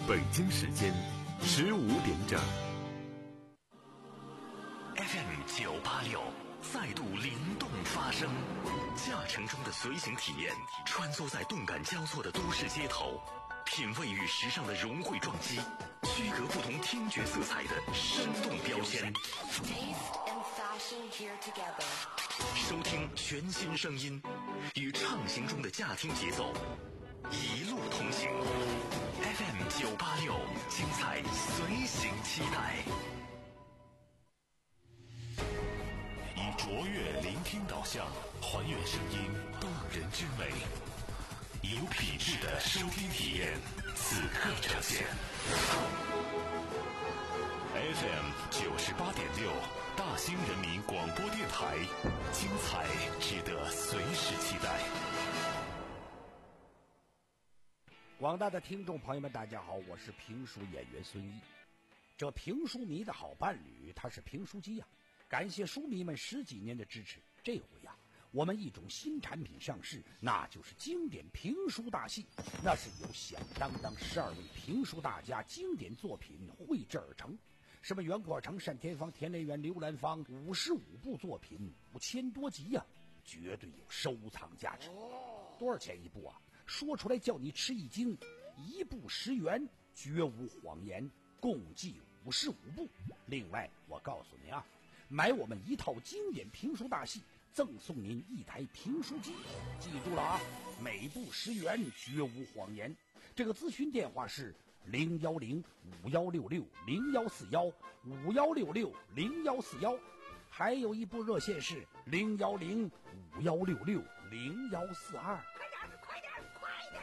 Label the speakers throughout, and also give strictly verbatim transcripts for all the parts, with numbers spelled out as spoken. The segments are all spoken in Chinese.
Speaker 1: 北京时间十五点整。
Speaker 2: F M 九八六再度灵动发声，驾乘中的随行体验，穿梭在动感交错的都市街头，品味与时尚的融汇撞击，区隔不同听觉色彩的生动标签。收听全新声音，与畅行中的驾听节奏一路同行。F M 九八六，精彩随行期待。以卓越聆听导向，还原声音动人之美，以有品质的收听体验，此刻呈现。F M 九十八点六，大兴人民广播电台，精彩值得随时期待。
Speaker 3: 广大的听众朋友们，大家好，我是评书演员孙一。这评书迷的好伴侣，他是评书机呀、啊。感谢书迷们十几年的支持，这回呀、啊，我们一种新产品上市，那就是经典评书大戏。那是由响当当十二位评书大家经典作品绘制而成，什么袁阔成、单田芳、田连元、刘兰芳，五十五部作品，五千多集呀、啊，绝对有收藏价值。多少钱一部啊？说出来叫你吃一惊，一部十元，绝无谎言，共计五十五部。另外，我告诉你啊，买我们一套经典评书大戏，赠送您一台评书机。记住了啊，每部十元，绝无谎言。这个咨询电话是零幺零五幺六六零幺四幺五幺六六零幺四幺，还有一部热线是零幺零五幺六六零幺四二。
Speaker 4: 快点，快点，快点！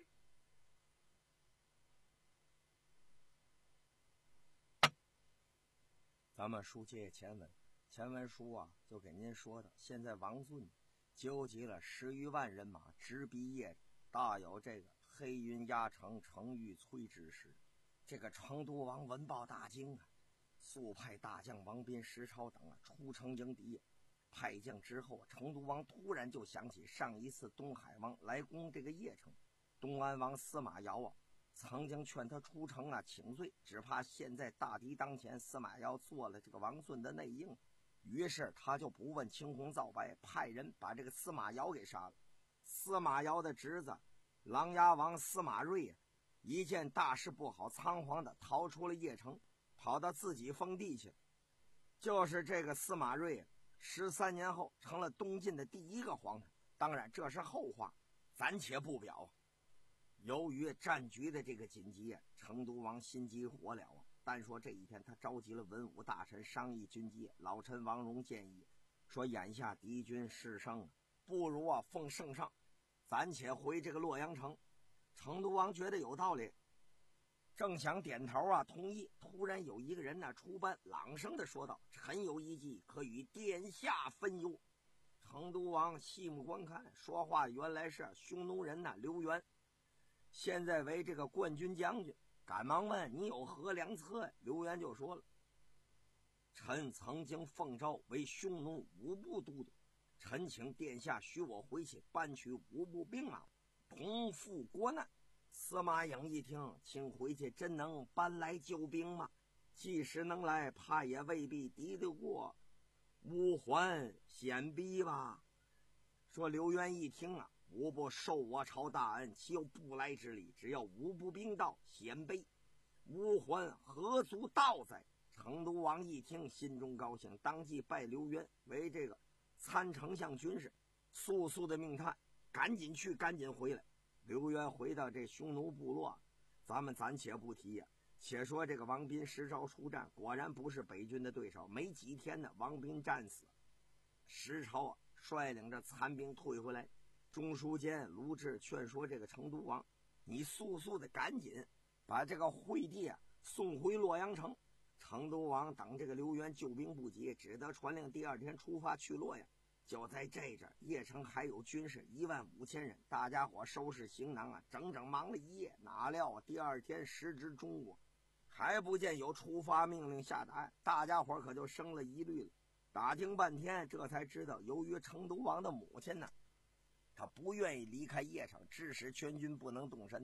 Speaker 5: 咱们书接前文，前文书啊就给您说的，现在王俊纠集了十余万人马，直逼邺城，大有这个黑云压城，城欲摧之势。这个成都王闻报大惊啊，速派大将王斌、石超等啊出城迎敌。派将之后，成都王突然就想起上一次东海王来攻这个邺城，东安王司马瑶啊曾经劝他出城啊请罪，只怕现在大敌当前，司马瑶做了这个王顺的内应，于是他就不问青红皂白，派人把这个司马瑶给杀了。司马瑶的侄子琅琊王司马睿一见大事不好，仓皇的逃出了邺城，跑到自己封地去了。就是这个司马睿十三年后成了东晋的第一个皇上，当然这是后话，暂且不表。由于战局的这个紧急，成都王心急火燎啊！单说这一天，他召集了文武大臣商议军机。老臣王荣建议说，眼下敌军势盛，不如啊奉圣上，暂且回这个洛阳城。成都王觉得有道理，正想点头啊同意，突然有一个人呢出班，朗声的说道：“臣有一计，可与殿下分忧。”成都王细目观看，说话原来是匈奴人呐刘元，现在为这个冠军将军，赶忙问你有何良策呀？刘元就说了：“臣曾经奉诏为匈奴五部都督，臣请殿下许我回去搬取五部兵马，同赴国难。”司马颖一听，请回去真能搬来救兵吗？即使能来，怕也未必敌得过，吾还险逼吧。说刘元一听啊，吾不受我朝大恩，岂有不来之理？只要五部兵到，鲜卑吾还何足道哉？成都王一听，心中高兴，当即拜刘元为这个参丞相军事，速速的命他赶紧去，赶紧回来。刘元回到这匈奴部落，咱们暂且不提呀、啊。且说这个王斌、石超出战，果然不是北军的对手。没几天呢，王斌战死，石超啊率领着残兵退回来。中书监卢志劝说这个成都王，你速速的赶紧把这个惠帝啊送回洛阳城。成都王等这个刘元救兵不及，只得传令第二天出发去洛阳。就在这阵，邺城还有军士一万五千人，大家伙收拾行囊啊，整整忙了一夜。哪料啊，第二天时值中午，还不见有出发命令下达，大家伙可就生了疑虑了。打听半天，这才知道，由于成都王的母亲呢，他不愿意离开邺城，致使全军不能动身的。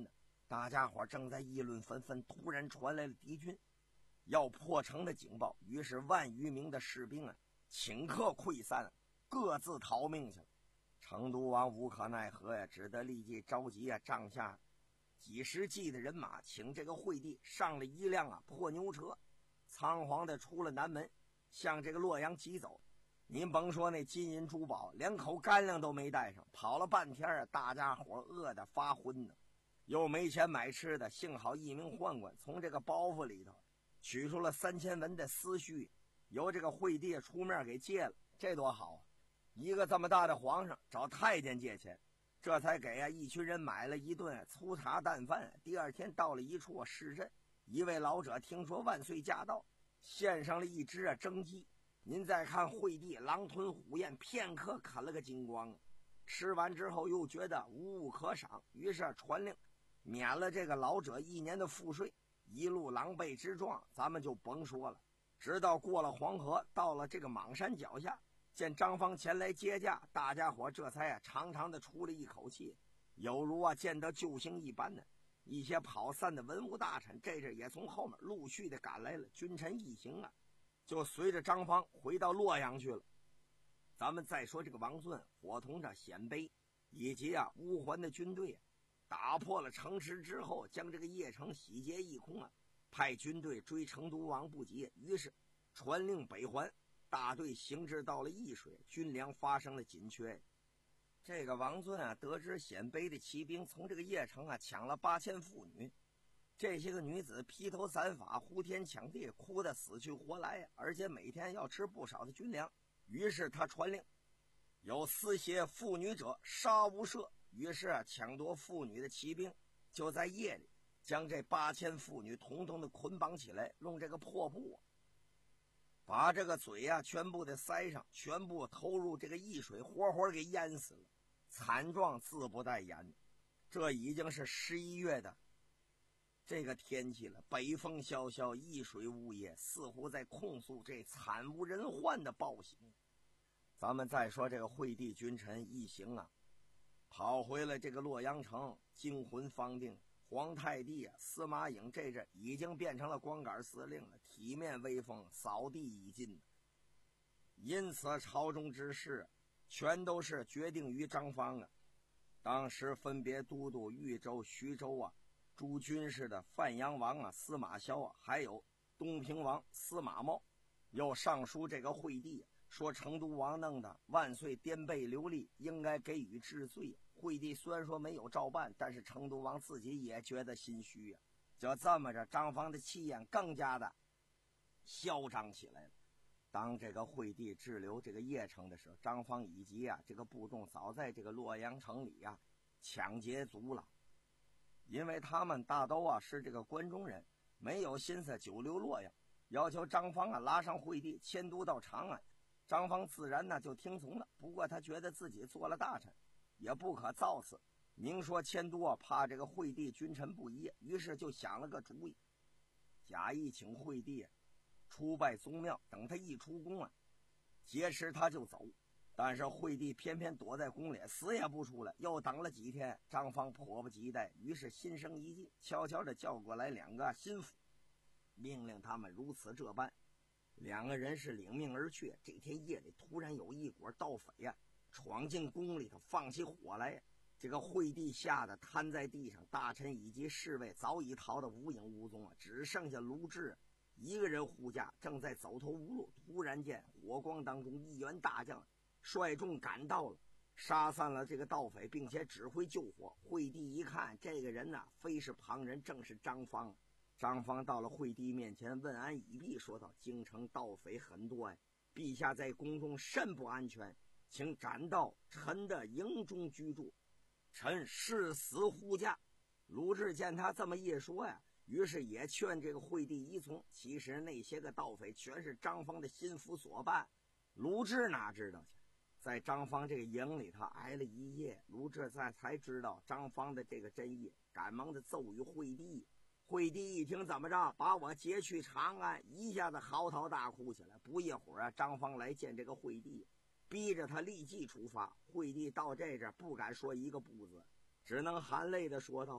Speaker 5: 大家伙正在议论纷纷，突然传来了敌军要破城的警报，于是万余名的士兵啊，顷刻溃散，各自逃命去了。成都王无可奈何呀，只得立即召集啊帐下几十骑的人马，请这个惠帝上了一辆啊破牛车，仓皇的出了南门，向这个洛阳急走。您甭说那金银珠宝，连口干粮都没带上，跑了半天啊，大家伙饿得发昏呢，又没钱买吃的。幸好一名宦官从这个包袱里头取出了三千文的丝絮，由这个惠帝出面给借了，这多好啊！一个这么大的皇上找太监借钱，这才给啊一群人买了一顿粗茶淡饭。第二天到了一处市镇，一位老者听说万岁驾到，献上了一只啊蒸鸡。您再看惠帝狼吞虎咽，片刻啃了个精光，吃完之后又觉得无物可赏，于是传令免了这个老者一年的赋税。一路狼狈之状咱们就甭说了，直到过了黄河，到了这个莽山脚下，见张方前来接驾，大家伙这才啊长长的出了一口气，有如啊见得救星一般的。一些跑散的文武大臣这阵也从后面陆续的赶来了，君臣一行啊就随着张方回到洛阳去了。咱们再说这个王顺伙同着鲜卑以及啊乌桓的军队、啊、打破了城池之后，将这个邺城洗劫一空啊，派军队追成都王不及，于是传令北还，大队行至到了易水，军粮发生了紧缺。这个王顺啊得知鲜卑的骑兵从这个邺城啊抢了八千妇女，这些个女子披头散发，呼天抢地，哭得死去活来，而且每天要吃不少的军粮。于是他传令，有私挟妇女者杀无赦。于是啊，抢夺妇女的骑兵就在夜里将这八千妇女统统的捆绑起来，用这个破布、啊、把这个嘴啊全部的塞上，全部投入这个易水，活活给淹死了，惨状自不待言。这已经是十一月的这个天气了，北风萧萧，易水呜咽，似乎在控诉这惨无人寰的暴行。咱们再说这个惠帝君臣一行啊，跑回了这个洛阳城，惊魂方定。皇太帝啊，司马颖这阵已经变成了光杆司令了，体面威风，扫地已尽。因此朝中之事全都是决定于张方啊。当时分别都督豫州、徐州啊诸军事的范阳王啊司马萧啊，还有东平王司马茂，又上书这个惠帝、啊、说成都王弄的万岁颠沛流离，应该给予治罪。惠帝虽然说没有照办，但是成都王自己也觉得心虚啊。就这么着，张方的气焰更加的嚣张起来了。当这个惠帝滞留这个邺城的时候，张方以及啊这个部众早在这个洛阳城里啊抢劫足了，因为他们大都啊是这个关中人，没有心思久留洛阳，要求张方啊拉上惠帝迁都到长安。张方自然呢就听从了，不过他觉得自己做了大臣，也不可造次，明说迁都啊怕这个惠帝君臣不义，于是就想了个主意，假意请惠帝出拜宗庙，等他一出宫啊劫持他就走。但是惠帝偏偏躲在宫里，死也不出来。又等了几天，张方迫不及待，于是心生一计，悄悄地叫过来两个心腹，命令他们如此这般。两个人是领命而去。这天夜里，突然有一伙盗匪呀、啊、闯进宫里头，放起火来。这个惠帝吓得瘫在地上，大臣以及侍卫早已逃得无影无踪啊，只剩下卢志一个人护驾，正在走投无路。突然间，火光当中，一员大将率众赶到了，杀散了这个盗匪，并且指挥救火。惠帝一看，这个人呐、啊，非是旁人，正是张方。张方到了惠帝面前，问安已毕，说道：“京城盗匪很多呀，陛下在宫中甚不安全，请斩到臣的营中居住，臣誓死护驾。”卢志见他这么一说呀，于是也劝这个惠帝依从。其实那些个盗匪全是张方的心腹所办，卢志哪知道去？在张方这个营里头挨了一夜，卢志在才知道张方的这个真意，赶忙的奏与惠帝。惠帝一听，怎么着，把我劫去长安，一下子嚎啕大哭起来。不一会儿啊，张方来见这个惠帝，逼着他立即出发。惠帝到这这不敢说一个不字，只能含泪的说道：“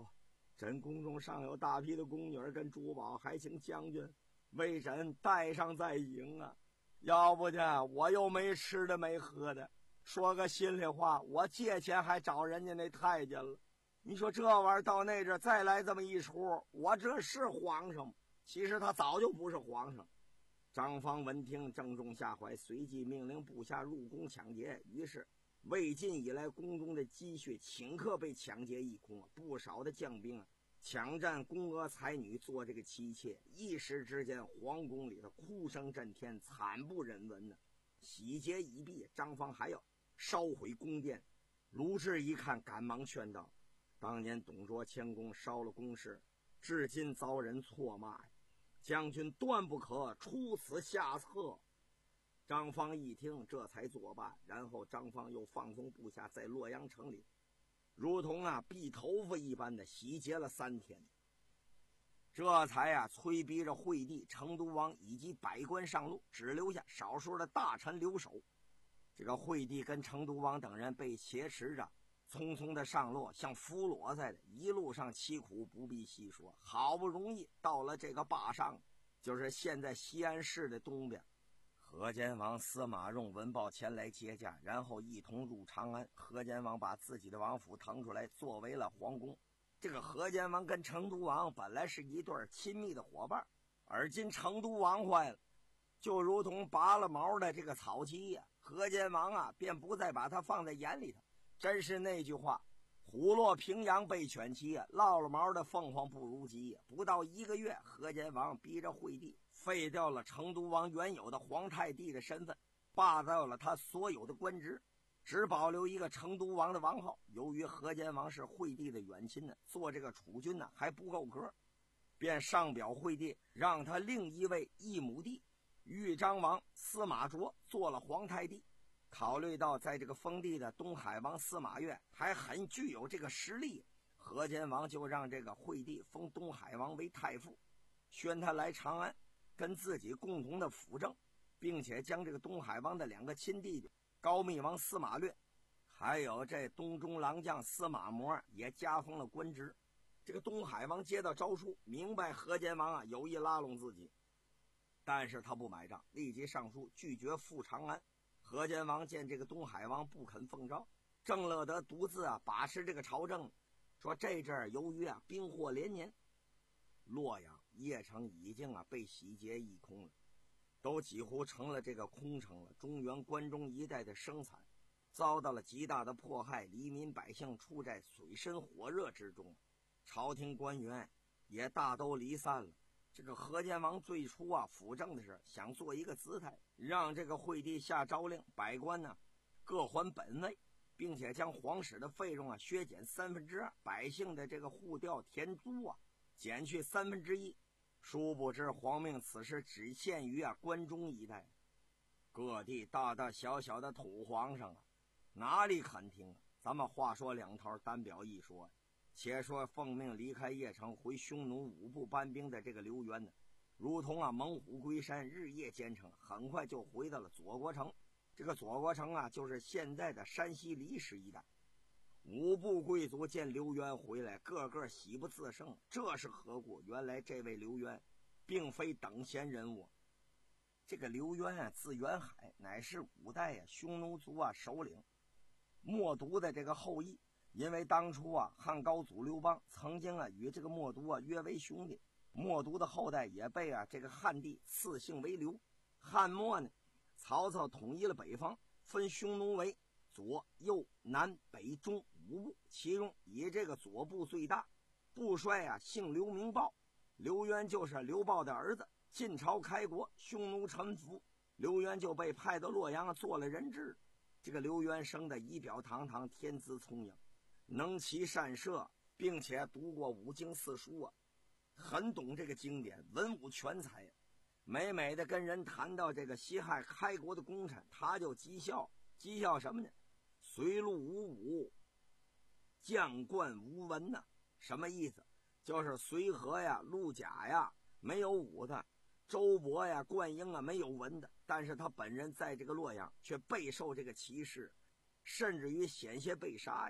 Speaker 5: 朕宫中尚有大批的宫女跟珠宝，还请将军为朕带上再迎啊！要不呢，我又没吃的没喝的。说个心里话，我借钱还找人家那太监了。你说这玩意儿到那阵再来这么一出，我这是皇上吗？其实他早就不是皇上。张方闻听，正中下怀，随即命令部下入宫抢劫。于是魏晋以来宫中的积蓄顷刻被抢劫一空，不少的将兵啊抢占宫娥才女做这个妻妾，一时之间皇宫里的哭声震天，惨不忍闻呢。洗劫已毕，张方还要烧毁宫殿。卢骥一看，赶忙劝道：当年董卓迁宫烧了宫室，至今遭人错骂呀，将军断不可出此下策。张方一听，这才作罢。然后张方又放松部下，在洛阳城里如同啊剃头发一般的洗劫了三天，这才啊催逼着惠帝、成都王以及百官上路，只留下少数的大臣留守。这个惠帝跟成都王等人被挟持着，匆匆的上路，像俘虏似的，一路上凄苦不必细说。好不容易到了这个坝上，就是现在西安市的东边。河间王司马荣闻报前来接驾，然后一同入长安。河间王把自己的王府腾出来，作为了皇宫。这个河间王跟成都王本来是一对亲密的伙伴，而今成都王坏了，就如同拔了毛的这个草鸡呀、啊，河间王啊便不再把他放在眼里头。真是那句话，虎落平阳被犬欺啊，落了毛的凤凰不如鸡啊。不到一个月，河间王逼着惠帝废掉了成都王原有的皇太帝的身份，罢掉了他所有的官职，只保留一个成都王的王号。由于河间王是惠帝的远亲呢，做这个储君呢还不够格，便上表惠帝，让他另一位义母弟豫章王司马灼做了皇太帝。考虑到在这个封地的东海王司马越还很具有这个实力，河间王就让这个惠帝封东海王为太傅，宣他来长安跟自己共同的辅政，并且将这个东海王的两个亲弟弟高密王司马略还有这东中郎将司马模也加封了官职。这个东海王接到诏书，明白河间王啊有意拉拢自己，但是他不买账，立即上书拒绝赴长安。河间王见这个东海王不肯奉诏，郑乐德独自啊把持这个朝政，说这阵儿由于啊兵祸连年，洛阳邺城已经啊被洗劫一空了，都几乎成了这个空城了。中原关中一带的生产遭到了极大的迫害，黎民百姓处在水深火热之中，朝廷官员也大都离散了。这个河间王最初啊辅政的是想做一个姿态，让这个惠帝下诏令，百官呢各还本位，并且将皇室的费用啊削减三分之二，百姓的这个户调田租啊减去三分之一。殊不知皇命此时只限于啊关中一带，各地大大小小的土皇上啊哪里肯听啊？咱们话说两头，单表一说。且说奉命离开邺城回匈奴五部班兵的这个刘渊呢，如同啊猛虎归山，日夜兼程，很快就回到了左国城。这个左国城啊就是现在的山西离石一带。五部贵族见刘渊回来，个个喜不自胜，这是何故？原来这位刘渊并非等闲人物。这个刘渊啊字元海，乃是古代啊匈奴族啊首领冒毒的这个后裔。因为当初啊汉高祖刘邦曾经啊与这个冒毒啊约为兄弟，冒毒的后代也被啊这个汉帝赐姓为刘。汉末呢，曹操统一了北方，分匈奴为左右南北中五部，其中以这个左部最大，部帅啊姓刘名豹，刘渊就是刘豹的儿子。晋朝开国，匈奴臣服，刘渊就被派到洛阳做了人质。这个刘渊生的仪表堂堂，天资聪颖，能骑善射，并且读过五经四书啊，很懂这个经典，文武全才。每每的跟人谈到这个西汉开国的功臣，他就讥笑，讥笑什么呢？随路无武，将冠无文呐、啊。什么意思？就是随和呀、陆贾呀没有武的，周勃呀、灌婴啊没有文的，但是他本人在这个洛阳却备受这个歧视，甚至于险些被杀呀。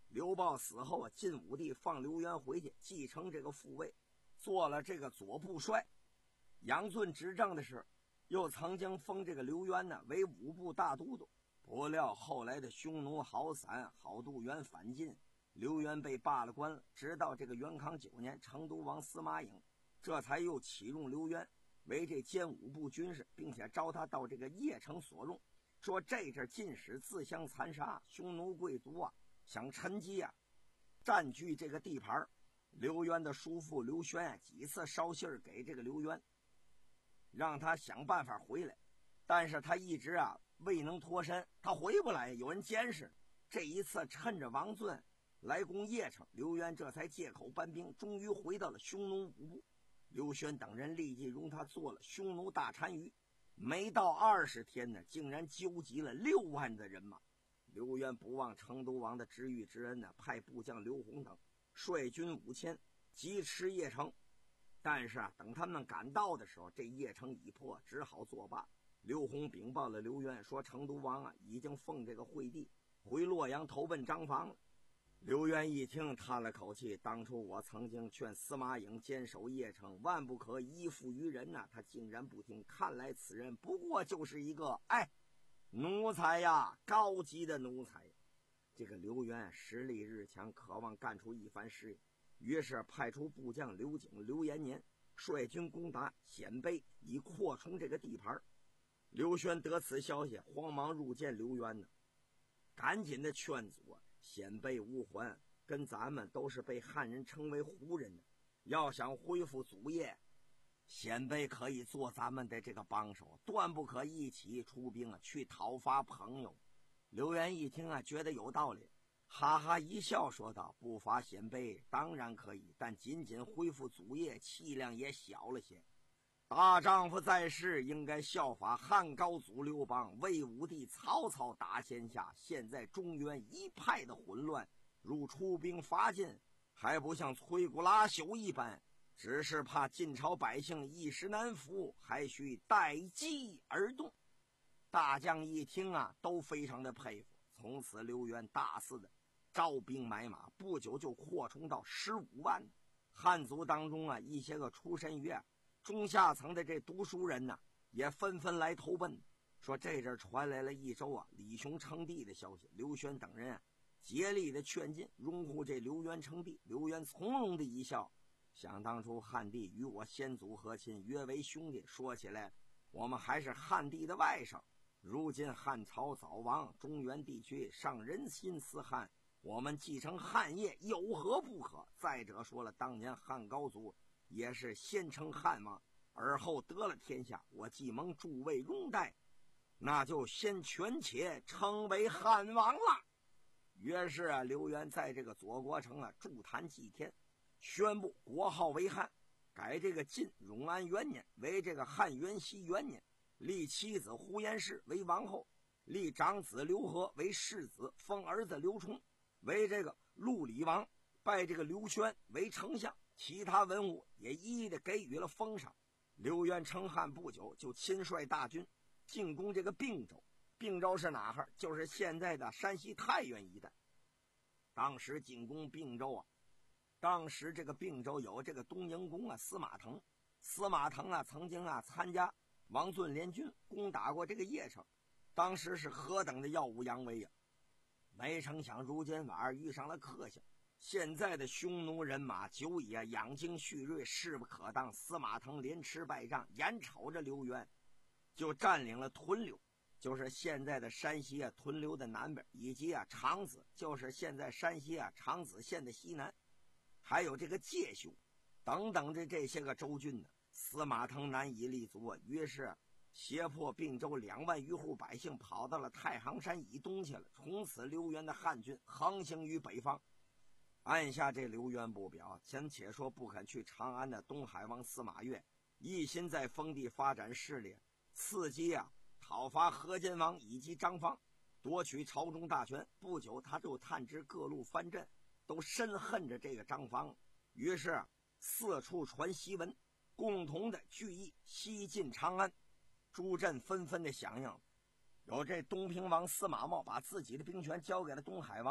Speaker 5: 刘豹死后啊，晋武帝放刘渊回去继承这个父位，做了这个左部帅。杨俊执政的时候，又曾经封这个刘渊呢为武部大都督。不料后来的匈奴好散，郝杜元反晋，刘渊被罢了官了。直到这个元康九年，成都王司马颖这才又启用刘渊为这兼武部军事，并且招他到这个邺城所用，说这阵晋使自相残杀，匈奴贵族啊想趁机啊占据这个地盘。刘渊的叔父刘轩啊几次捎信给这个刘渊，让他想办法回来，但是他一直啊未能脱身，他回不来，有人监视。这一次趁着王俊来攻邺城，刘渊这才借口搬兵，终于回到了匈奴武部。刘轩等人立即容他做了匈奴大单于，没到二十天呢，竟然纠集了六万的人马。刘渊不忘成都王的知遇之恩呢，派部将刘宏等率军五千急驰邺城。但是啊，等他们赶到的时候，这邺城已破，只好作罢。刘宏禀报了刘渊，说成都王啊已经奉这个惠帝回洛阳投奔张房了。刘渊一听，叹了口气，当初我曾经劝司马颖坚守邺城，万不可依附于人呐、啊，他竟然不听。看来此人不过就是一个哎奴才呀，高级的奴才。这个刘渊实力日强，渴望干出一番事业，于是派出部将刘景、刘延年率军攻打鲜卑，以扩充这个地盘。刘轩得此消息，慌忙入见刘渊呢，赶紧的劝阻啊，鲜卑无还，跟咱们都是被汉人称为胡人的，要想恢复祖业，鲜卑可以做咱们的这个帮手，断不可一起出兵啊去讨伐朋友。刘渊一听啊，觉得有道理，哈哈一笑说道：不伐鲜卑当然可以，但仅仅恢复祖业，气量也小了些。大丈夫在世，应该效法汉高祖刘邦，为武帝曹操打天下。现在中原一派的混乱，如出兵伐晋，还不像摧枯拉朽一般，只是怕晋朝百姓一时难服，还需待机而动。大将一听啊，都非常的佩服。从此刘渊大肆的招兵买马，不久就扩充到十五万。汉族当中啊，一些个出身于啊中下层的这读书人呢、啊，也纷纷来投奔。说这阵传来了一周啊李雄称帝的消息，刘轩等人啊竭力的劝进，拥护这刘渊称帝。刘渊从容的一笑，想当初汉帝与我先祖和亲，约为兄弟，说起来我们还是汉帝的外甥。如今汉朝早亡，中原地区上人心思汉，我们继承汉业有何不可？再者说了，当年汉高祖也是先称汉王，而后得了天下，我既蒙诸位拥戴，那就先权且称为汉王了。于是啊，刘渊在这个左国城啊筑坛祭天，宣布国号为汉，改这个晋永安元年为这个汉元熙元年，立妻子呼延氏为王后，立长子刘和为世子，封儿子刘冲为这个陆李王，拜这个刘轩为丞相，其他文武也一一的给予了封赏。刘渊称汉不久，就亲率大军进攻这个并州。并州是哪哈？就是现在的山西太原一带。当时进攻并州啊，当时这个并州有这个东营公啊司马腾，司马腾啊曾经啊参加王俊联军攻打过这个邺城，当时是何等的耀武扬威呀、啊！没成想如今晚上遇上了克星，现在的匈奴人马久已啊养精蓄锐，势不可当。司马腾连吃败仗，眼瞅着刘渊就占领了屯留，就是现在的山西啊屯留的南边，以及啊长子，就是现在山西啊长子县的西南，还有这个介休等等的这些个州郡呢。司马腾难以立足啊，于是胁迫并州两万余户百姓跑到了太行山以东去了。从此刘渊的汉军横行于北方。按下这刘渊不表，先且说不肯去长安的东海王司马越，一心在封地发展势力，伺机啊讨伐河间王以及张方，夺取朝中大权。不久他就探知各路藩镇都深恨着这个张方，于是四处传檄文，共同的聚义西进长安。诸镇纷纷的响应，有这东平王司马茂把自己的兵权交给了东海王，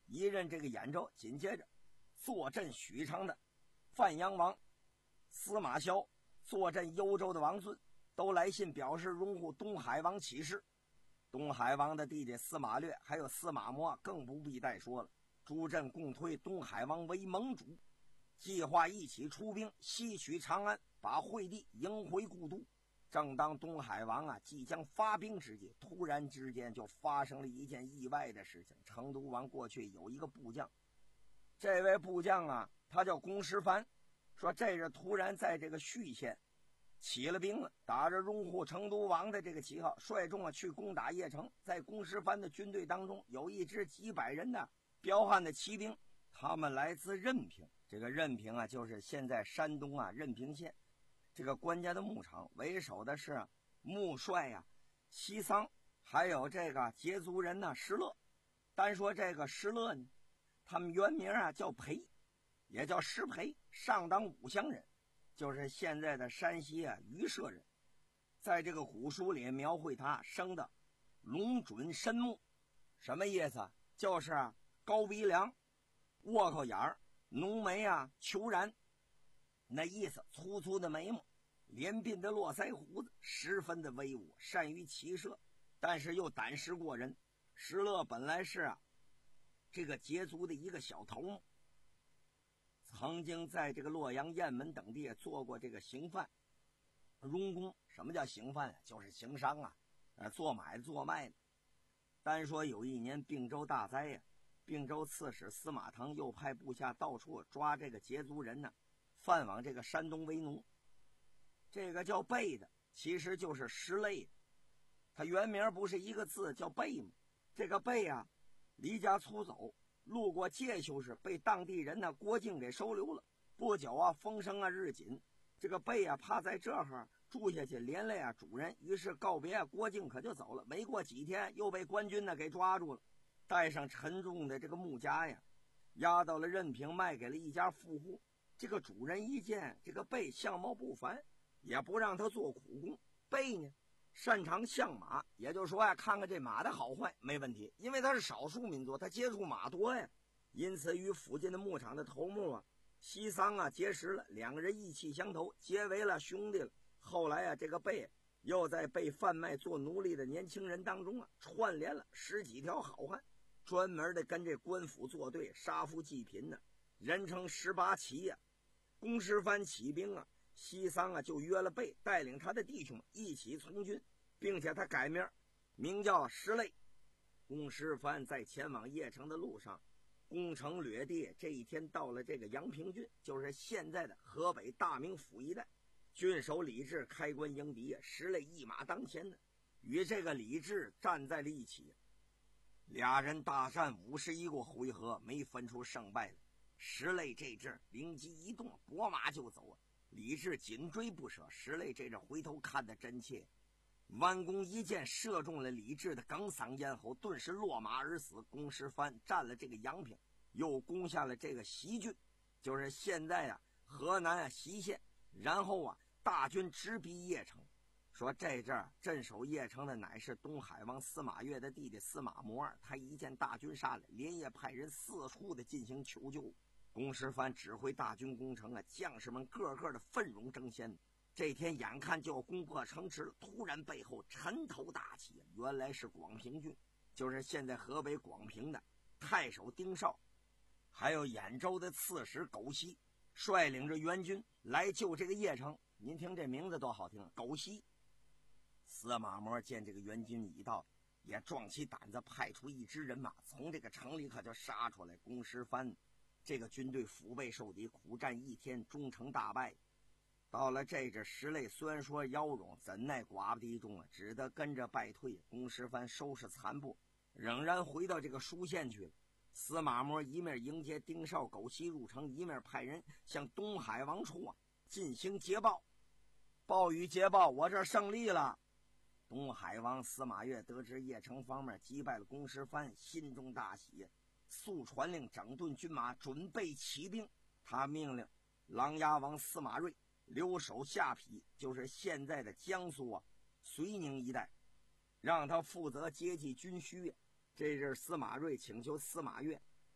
Speaker 5: 一任这个兖州，紧接着坐镇许昌的范阳王司马萧，坐镇幽州的王恂，都来信表示拥护东海王起事。东海王的弟弟司马略还有司马模更不必再说了，诸镇共推东海王为盟主，计划一起出兵西取长安，把惠帝迎回故都。正当东海王啊即将发兵之际，突然之间就发生了一件意外的事情。成都王过去有一个部将，这位部将啊他叫公师藩，说这日突然在这个序县起了兵了，打着拥护成都王的这个旗号，率众啊去攻打邺城。在公师藩的军队当中，有一支几百人的彪悍的骑兵，他们来自任平。这个任平啊就是现在山东啊任平县这个官家的牧场，为首的是牧帅呀、啊、西桑，还有这个羯族人呢石勒。单说这个石勒呢，他们原名啊叫裴，也叫石裴，上党武乡人，就是现在的山西啊榆社人。在这个古书里描绘他生的龙准深目，什么意思？就是啊高鼻梁、窝口眼儿、浓眉啊虬髯，那意思粗粗的眉毛，连鬓的络腮胡子，十分的威武，善于骑射，但是又胆识过人。石勒本来是啊这个羯族的一个小头目，曾经在这个洛阳、雁门等地做过这个刑犯、佣工。什么叫刑犯啊？就是行商啊，呃，做买做卖的。单说有一年并州大灾呀、啊，并州刺史司马腾又派部下到处抓这个羯族人呢，犯往这个山东为奴。这个叫贝的，其实就是石类，他原名不是一个字叫贝吗？这个贝啊，离家出走，路过介休时，被当地人呢郭靖给收留了。不久啊，风声啊日紧，这个贝啊怕在这儿住下去连累啊主人，于是告别啊郭靖可就走了。没过几天，又被官军呢给抓住了，带上沉重的这个木枷呀，押到了任平，卖给了一家富户。这个主人一见这个贝相貌不凡，也不让他做苦工。贝呢擅长相马，也就是说呀，看看这马的好坏没问题，因为他是少数民族，他接触马多呀。因此与附近的牧场的头目啊西桑啊结识了，两个人意气相投，结为了兄弟了。后来啊这个贝又在被贩卖做奴隶的年轻人当中啊串联了十几条好汉，专门的跟这官府作对，杀富济贫呢，人称十八旗呀、啊。公师藩起兵啊，西桑啊就约了贝，带领他的弟兄一起从军，并且他改名名叫石类。公师藩在前往邺城的路上攻城掠地，这一天到了这个阳平郡，就是现在的河北大名府一带。郡守李治开关迎敌，石类一马当先的与这个李治站在了一起，俩人大战五十一个回合，没分出胜败来。石类这阵灵机一动，拨马就走啊！李治紧追不舍，石类这阵回头看得真切，弯弓一箭射中了李治的哽嗓咽喉，顿时落马而死。公师藩占了这个阳平，又攻下了这个习郡，就是现在啊河南啊习县，然后啊大军直逼邺城。说这阵儿镇守邺城的乃是东海王司马越的弟弟司马模，他一见大军杀来，连夜派人四处的进行求救。公师藩指挥大军攻城啊，将士们个个的奋勇争先。这天眼看就要攻破城池了，突然背后尘头大起，原来是广平郡，就是现在河北广平的太守丁绍，还有兖州的刺史苟熙，率领着援军来救这个邺城。您听这名字多好听，苟熙。司马模见这个援军已到，也壮起胆子，派出一支人马从这个城里可就杀出来。公师藩这个军队腹背受敌，苦战一天，终成大败。到了这阵，石类虽然说腰勇，怎奈寡不敌众啊，只得跟着败退。公师藩收拾残部，仍然回到这个舒县去了。司马模一面迎接丁绍、苟熙入城，一面派人向东海王处啊进行捷报。报与捷报，我这胜利了。东海王司马越得知邺城方面击败了公师藩，心中大喜，速传令整顿军马，准备起兵。他命令琅琊王司马睿留守下邳，就是现在的江苏啊绥宁一带，让他负责接济军需。这日司马睿请求司马越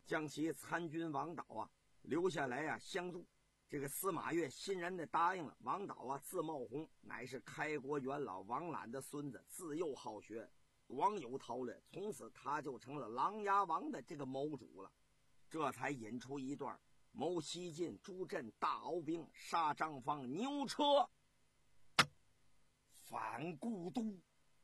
Speaker 5: 将其参军王导啊留下来啊相助。这个司马越欣然的答应了。王导啊字茂宏，乃是开国元老王览的孙子，自幼好学，广有韬略，从此他就成了琅琊王的这个谋主了。这才引出一段谋西晋朱镇大敖兵，杀张方，牛车反故都。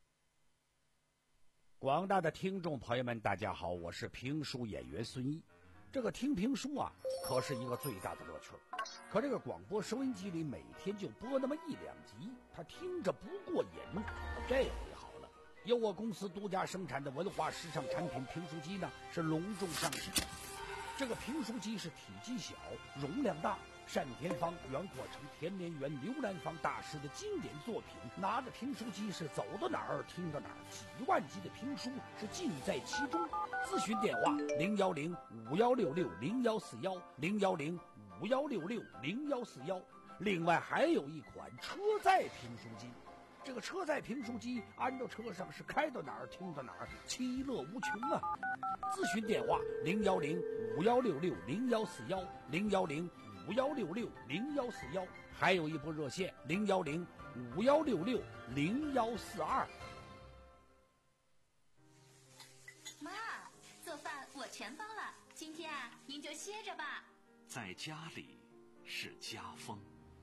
Speaker 3: 广大的听众朋友们大家好，我是评书演员孙一。这个听评书啊可是一个最大的乐趣，可这个广播收音机里每天就播那么一两集，他听着不过瘾。这回好了，由我公司独家生产的文化时尚产品评书机呢是隆重上市。这个评书机是体积小，容量大，单田芳、袁阔成、田连元、刘兰芳大师的经典作品，拿着评书机是走到哪儿听到哪儿，几万集的评书是尽在其中。咨询电话零幺零五幺六六零幺四幺零幺零五幺六六零幺四幺。另外还有一款车载评书机，这个车载评书机安到车上是开到哪儿听到哪儿，其乐无穷啊！咨询电话零幺零五幺六六零幺四幺零幺零五幺六六零幺四幺，还有一部热线零幺零五幺六六零幺四二。
Speaker 6: 妈，做饭我全包了，今天啊，您就歇着吧。
Speaker 2: 在家里是家风。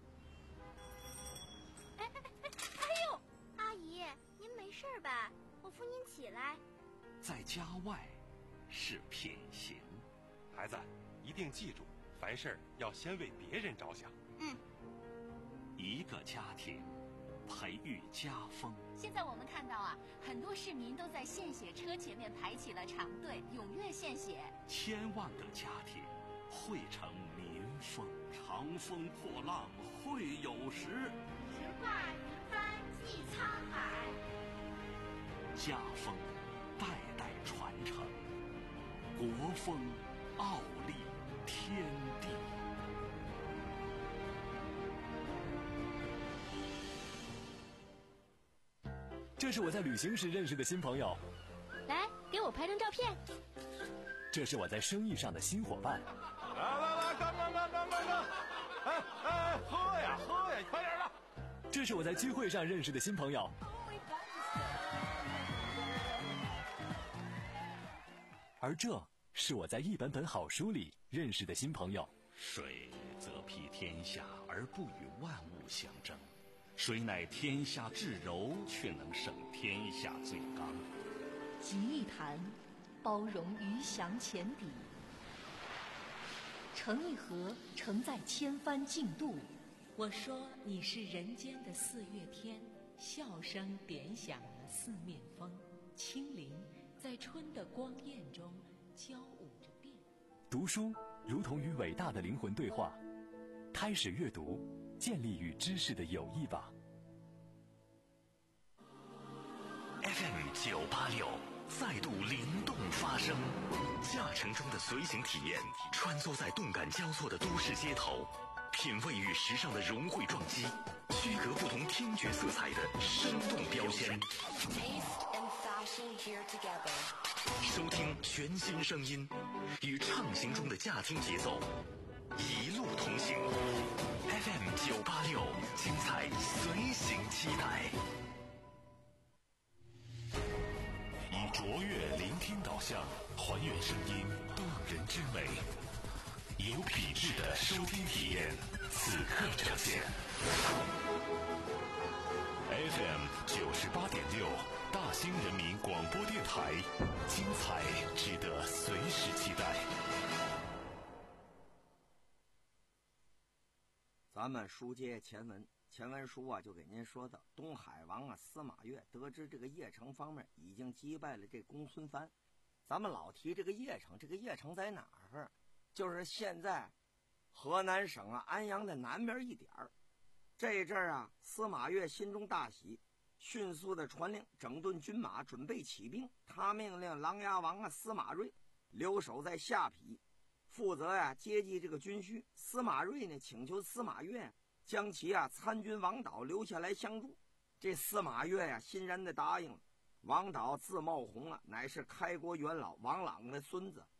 Speaker 4: 哎哎哎哎呦，阿姨，您没事吧？我扶您起来。
Speaker 2: 在家外是品行。
Speaker 7: 孩子，一定记住，凡事要先为别人着想。
Speaker 4: 嗯。
Speaker 2: 一个家庭培育家风。
Speaker 6: 现在我们看到啊，很多市民都在献血车前面排起了长队，踊跃献血。
Speaker 2: 千万个家庭汇成民风。长风破浪会有时，
Speaker 4: 直挂云帆济沧海。
Speaker 2: 家风代代传承，国风傲立天地。
Speaker 8: 这是我在旅行时认识的新朋友，
Speaker 4: 来，给我拍张照片。
Speaker 8: 这是我在生意上的新伙伴。
Speaker 7: 来来来，干干干干干干！哎哎，喝呀喝呀，快点的！
Speaker 8: 这是我在聚会上认识的新朋友。而这是我在一本本好书里认识的新朋友。
Speaker 2: 水则披天下而不与万物相争，谁乃天下至柔，却能胜天下最刚。
Speaker 9: 集一谈，包容鱼翔浅底；成一河，承载千帆竞渡。我说你是人间的四月天，笑声点响了四面风，清灵在春的光艳中交舞着变。
Speaker 8: 读书如同与伟大的灵魂对话，开始阅读，建立与知识的友谊吧。
Speaker 2: F M 九八六再度灵动发声，驾乘中的随行体验，穿梭在动感交错的都市街头，品味与时尚的融汇撞击，区隔不同听觉色彩的生动标签。收听全新声音，与畅行中的驾听节奏，一路同行。F M 九八六，精彩随行期待。以卓越聆听导向，还原声音动人之美，有品质的收听体验，此刻呈现。F M 九十八点六，大兴人民广播电台，精彩值得随时期待。
Speaker 5: 咱们书接前文，前文书啊就给您说到，东海王啊司马越得知这个邺城方面已经击败了这公孙藩。咱们老提这个邺城，这个邺城在哪儿？就是现在河南省啊安阳的南边一点儿。这一阵儿啊，司马越心中大喜，迅速的传令整顿军马，准备起兵。他命令琅琊王啊司马睿留守在下邳，负责呀、啊、接济这个军需。司马睿呢请求司马越将其啊参军王导留下来相助。这司马越呀、啊、欣然的答应了。王导字茂宏啊，乃是开国元老王朗的孙子，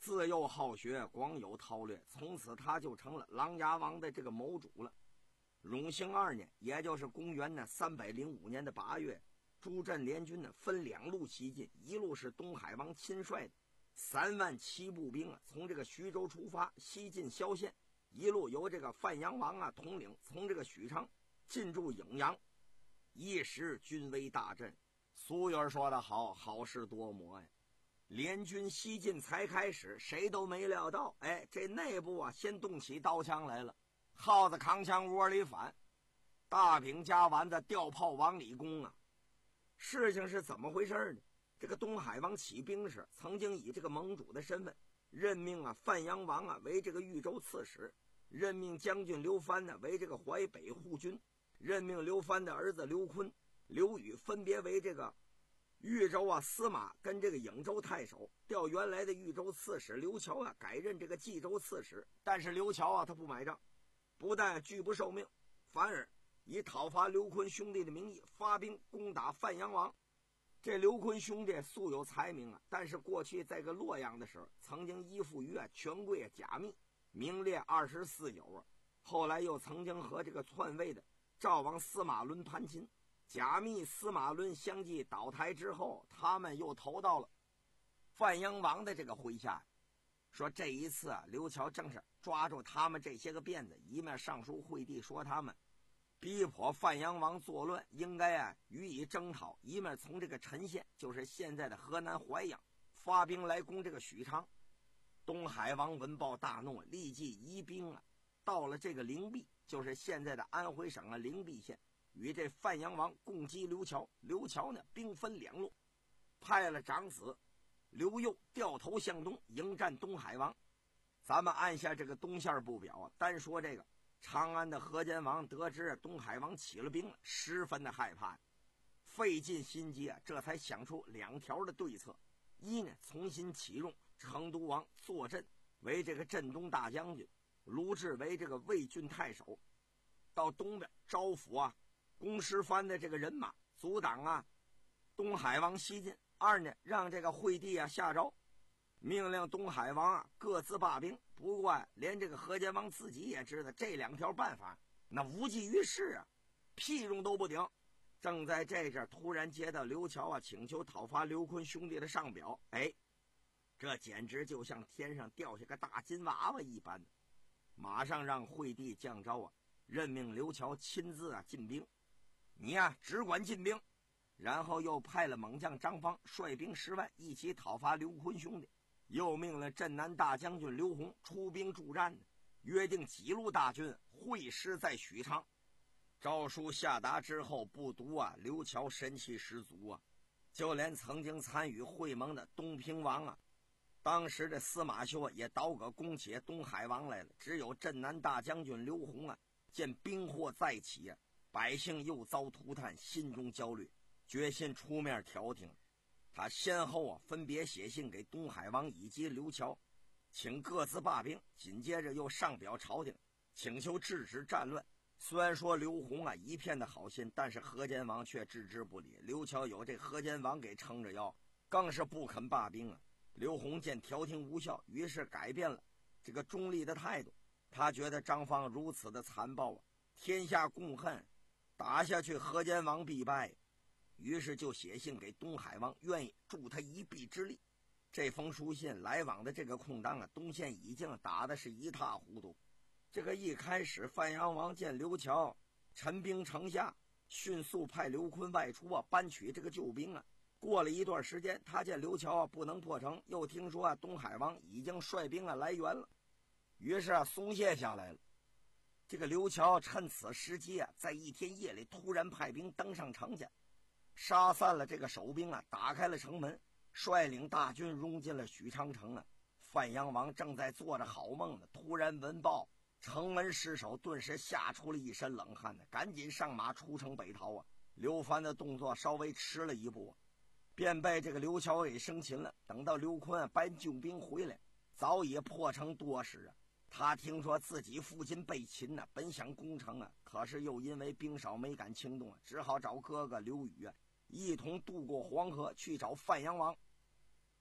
Speaker 5: 自幼好学，广有韬略，从此他就成了琅琊王的这个谋主了。永兴二年，也就是公元呢三百零五年的八月，朱镇联军呢分两路西进，一路是东海王亲率的三万骑步兵啊，从这个徐州出发，西进萧县，一路由这个范阳王啊统领，从这个许昌进驻颍阳，一时军威大振。俗语说得好，好事多磨呀。联军西进才开始，谁都没料到，哎，这内部啊先动起刀枪来了，耗子扛枪窝里反，大饼夹丸子吊炮往里攻啊。事情是怎么回事呢？这个东海王起兵时，曾经以这个盟主的身份任命啊范阳王啊为这个豫州刺史，任命将军刘藩呢为这个淮北护军，任命刘藩的儿子刘坤、刘宇分别为这个豫州啊司马跟这个颍州太守，调原来的豫州刺史刘乔啊改任这个冀州刺史。但是刘乔啊他不买账，不但拒不受命，反而以讨伐刘坤兄弟的名义发兵攻打范阳王。这刘坤兄弟素有才名啊，但是过去在个洛阳的时候，曾经依附于啊权贵啊贾密，名列二十四友啊。后来又曾经和这个篡位的赵王司马伦攀亲，贾密、司马伦相继倒台之后，他们又投到了范阳王的这个麾下。说这一次啊，刘乔正是抓住他们这些个辫子，一面上书惠帝说他们逼迫范阳王作乱，应该啊予以征讨，一面从这个陈县，就是现在的河南淮阳，发兵来攻这个许昌。东海王闻报大怒，立即移兵啊到了这个灵璧，就是现在的安徽省啊灵璧县，与这范阳王共击刘乔。刘乔呢兵分两路，派了长子刘佑掉头向东迎战东海王。咱们按下这个东线不表啊，单说这个长安的河间王得知东海王起了兵了，十分的害怕，费尽心机啊，这才想出两条的对策。一呢，重新启用成都王坐镇为这个镇东大将军，卢志为这个魏郡太守，到东边招抚啊公师藩的这个人马，阻挡啊东海王西进。二呢，让这个惠帝啊下诏，命令东海王啊各自罢兵。不过连这个河间王自己也知道这两条办法那无济于事啊，屁用都不顶。正在这阵，突然接到刘乔啊请求讨伐刘坤兄弟的上表，哎，这简直就像天上掉下个大金娃娃一般，马上让惠帝降诏啊，任命刘乔亲自啊进兵，你呀、啊、只管进兵。然后又派了猛将张方率兵十万一起讨伐刘坤兄弟，又命了镇南大将军刘宏出兵助战，约定几路大军会师在许昌。诏书下达之后不读啊，刘乔神气十足啊，就连曾经参与会盟的东平王啊，当时的司马修啊也倒戈攻起东海王来了。只有镇南大将军刘宏啊，见兵祸再起啊，百姓又遭涂炭，心中焦虑，决心出面调停。他先后啊分别写信给东海王以及刘乔，请各自罢兵，紧接着又上表朝廷，请求制止战乱。虽然说刘宏啊一片的好心，但是河间王却置之不理。刘乔有这河间王给撑着腰，更是不肯罢兵啊。刘宏见调停无效，于是改变了这个中立的态度。他觉得张方如此的残暴啊，天下共恨，打下去河间王必败，于是就写信给东海王，愿意助他一臂之力。这封书信来往的这个空当啊，东县已经打的是一塌糊涂。这个一开始范阳王见刘乔陈兵城下，迅速派刘坤外出啊搬取这个救兵啊。过了一段时间，他见刘乔啊不能破城，又听说啊东海王已经率兵啊来援了，于是啊松懈下来了。这个刘乔趁此时机啊，在一天夜里突然派兵登上城去，杀散了这个守兵啊，打开了城门，率领大军攻进了许昌城啊。范阳王正在做着好梦呢，突然闻报城门失守，顿时吓出了一身冷汗呢，赶紧上马出城北逃啊。刘藩的动作稍微迟了一步，便被这个刘乔给生擒了。等到刘坤啊搬救兵回来，早已破城多时啊。他听说自己父亲被擒呢、啊，本想攻城啊，可是又因为兵少没敢轻动啊，只好找哥哥刘宇啊一同渡过黄河去找范阳王。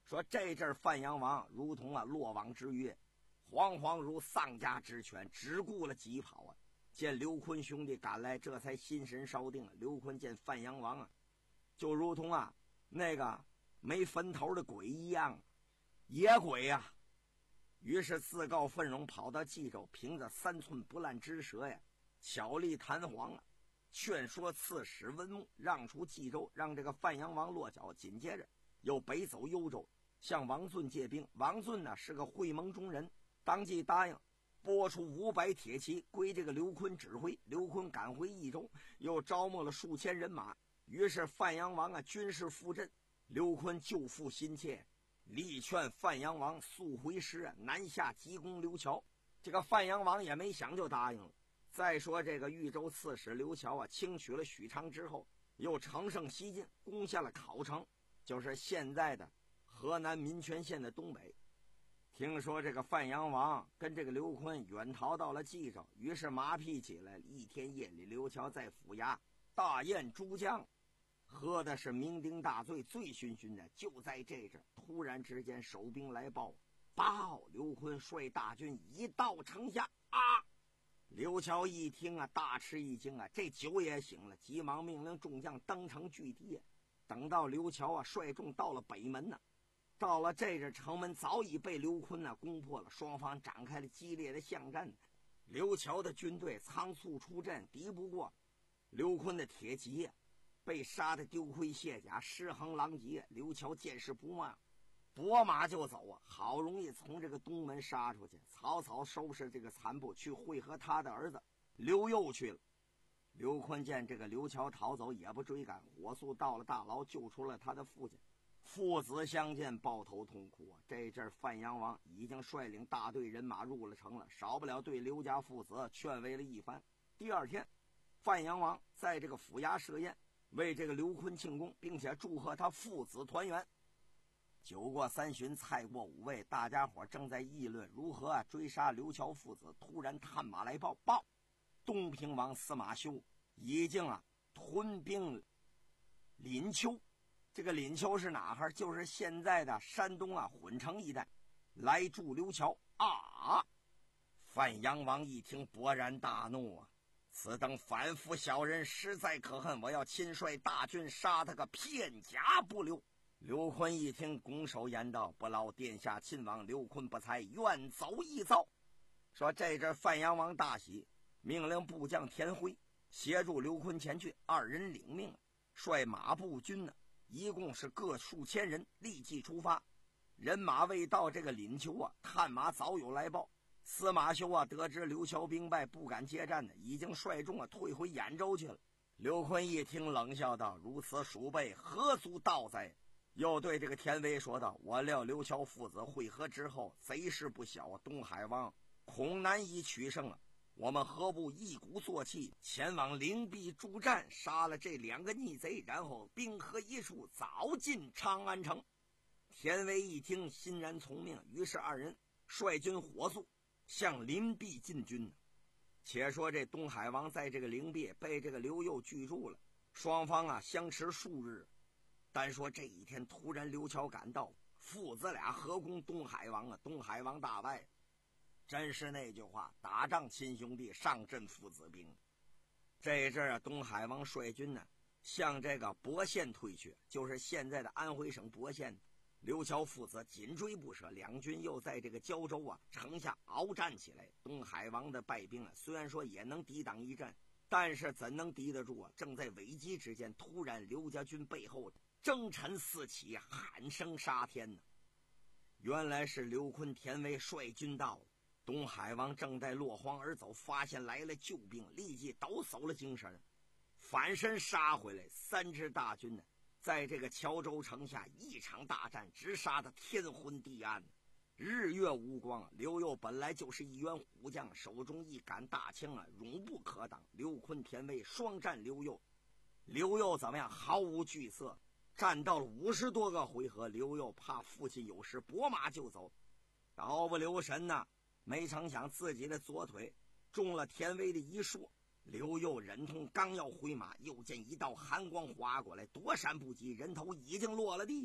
Speaker 5: 说这阵范阳王如同啊落网之鱼，惶惶如丧家之犬，只顾了疾跑啊。见刘坤兄弟赶来，这才心神稍定。刘坤见范阳王啊，就如同啊那个没坟头的鬼一样，野鬼呀、啊。于是自告奋勇跑到冀州，凭着三寸不烂之舌呀，巧力弹簧啊，劝说刺史文穆让出冀州，让这个范阳王落脚。紧接着又北走幽州，向王俊借兵。王俊呢是个会盟中人，当即答应拨出五百铁骑归这个刘坤指挥。刘坤赶回益州，又招募了数千人马。于是范阳王啊军事复振，刘坤救父心切，力劝范阳王速回师啊，南下急攻刘桥。这个范阳王也没想就答应了。再说这个豫州刺史刘桥啊，轻取了许昌之后，又乘胜西进，攻下了考城，就是现在的河南民权县的东北。听说这个范阳王跟这个刘坤远逃到了冀州，于是马屁起来。一天夜里，刘桥在府衙大宴诸将，喝的是酩酊大醉，醉醺醺的。就在这阵，突然之间守兵来报，报刘坤率大军已到城下啊！刘桥一听啊，大吃一惊啊，这酒也醒了，急忙命令众将登城拒敌。等到刘桥啊率众到了北门呢，到了这阵城门早已被刘坤呢攻破了，双方展开了激烈的巷战。刘桥的军队仓促出阵，敌不过刘坤的铁骑，被杀得丢盔卸甲，尸横狼藉。刘桥见势不妙，拨马就走啊！好容易从这个东门杀出去，草草收拾这个残部，去会合他的儿子刘佑去了。刘坤见这个刘桥逃走，也不追赶，火速到了大牢，救出了他的父亲。父子相见，抱头痛哭啊！这阵范阳王已经率领大队人马入了城了，少不了对刘家父子劝慰了一番。第二天，范阳王在这个府衙设宴，为这个刘坤庆功，并且祝贺他父子团圆。酒过三巡，菜过五味，大家伙正在议论如何啊追杀刘桥父子。突然探马来报，报东平王司马修已经啊屯兵临丘。这个临丘是哪哈？就是现在的山东啊混城一带，来助刘桥啊！范阳王一听，勃然大怒啊！此等反复小人实在可恨，我要亲率大军杀他个片甲不留。刘坤一听，拱手言道：“不劳殿下亲往，刘坤不才，愿走一遭。”说这阵范阳王大喜，命令部将田辉协助刘坤前去。二人领命，率马步军呢，一共是各数千人，立即出发。人马未到这个临丘啊，探马早有来报。司马修啊，得知刘桥兵败，不敢接战的，已经率众啊退回兖州去了。刘坤一听，冷笑道：“如此鼠辈，何足道哉？”又对这个田威说道：“我料刘桥父子会合之后，贼势不小啊，东海王恐难以取胜啊。我们何不一鼓作气，前往灵璧助战，杀了这两个逆贼，然后兵合一处，早进长安城。”田威一听，欣然从命，于是二人率军火速向灵璧进军。且说这东海王在这个灵璧被这个刘佑拒住了，双方啊相持数日。单说这一天，突然刘桥赶到，父子俩合攻东海王啊！东海王大败，真是那句话，打仗亲兄弟，上阵父子兵。这一阵啊，东海王率军呢向这个亳县退去，就是现在的安徽省亳县。刘桥父子紧追不舍，两军又在这个胶州啊城下鏖战起来。东海王的败兵啊，虽然说也能抵挡一战，但是怎能敌得住啊？正在危机之间，突然刘家军背后征尘四起，喊声杀天呢。原来是刘坤、田威率军到了，东海王正在落荒而走，发现来了救兵，立即抖擞了精神，反身杀回来。三支大军呢，在这个谯州城下一场大战，直杀得天昏地暗，日月无光。刘佑本来就是一员虎将，手中一杆大枪啊，勇不可挡。刘坤、田威双战刘佑，刘佑怎么样？毫无惧色。战到了五十多个回合，刘佑怕父亲有事，拨马就走，倒不留神呐、啊，没成想自己的左腿中了田威的一槊。刘佑忍痛刚要回马，又见一道寒光划过来，躲闪不及，人头已经落了地了。